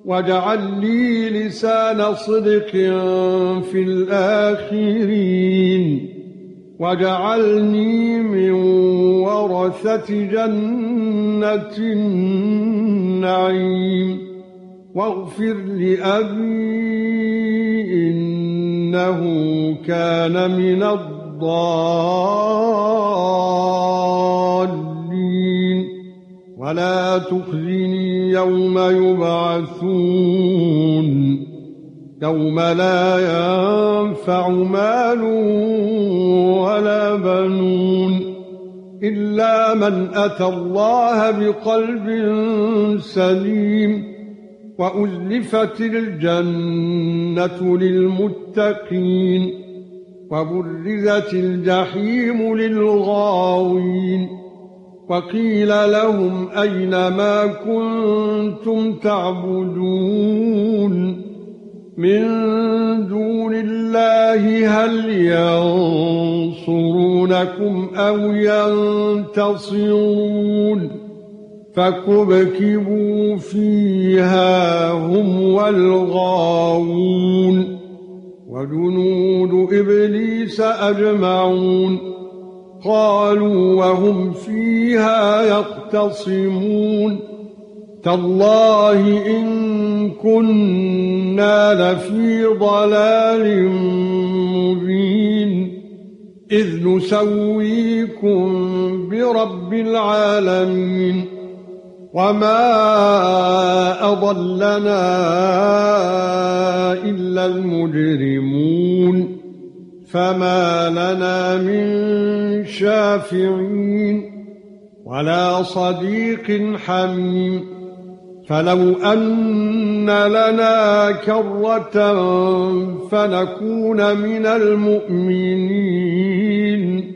واجعل لي لسان صدق في الآخرين واجعلني من ورثة جنة النعيم واغفر لأبي إنه كان من الضالين ولا تخزني يوم يبعثون يوم لا ينفع مال ولا بنون إلا من أتى الله بقلب سليم وأزلفت الجنة للمتقين وبرزت الجحيم للغاوين وقيل لهم أين ما كنتم تعبدون من دون الله هل ينصرونكم أو ينتصرون فكبكبوا فيها هم والغاوون وجنود إبليس أجمعون قالوا وهم فيها يختصمون تالله إن كنا لفي ضلال مبين إذ نسويكم برب العالمين وما أضلنا إلا المجرمون فما لنا من شافعين ولا صديق حميم فلو أن لنا كرة فنكون من المؤمنين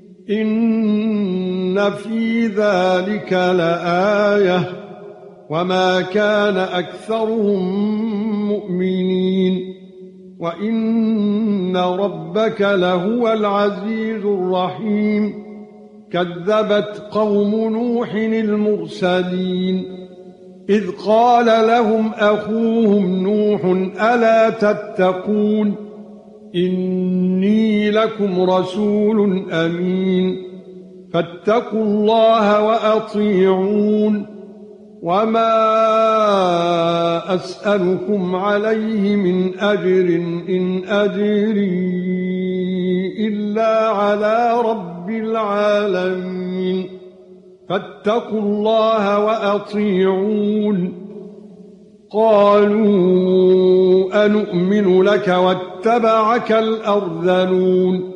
إن في ذلك لآية وما كان أكثرهم مؤمنين وإن ربك لهو العزيز الرحيم كذبت قوم نوح المرسلين إذ قال لهم أخوهم نوح ألا تتقون إني لكم رسول أمين فاتقوا الله وأطيعون وما أسألكم عليه من أجر إن أجري إلا على رب العالمين فاتقوا الله وأطيعون قالوا أنؤمن لك واتبعك الأرذلون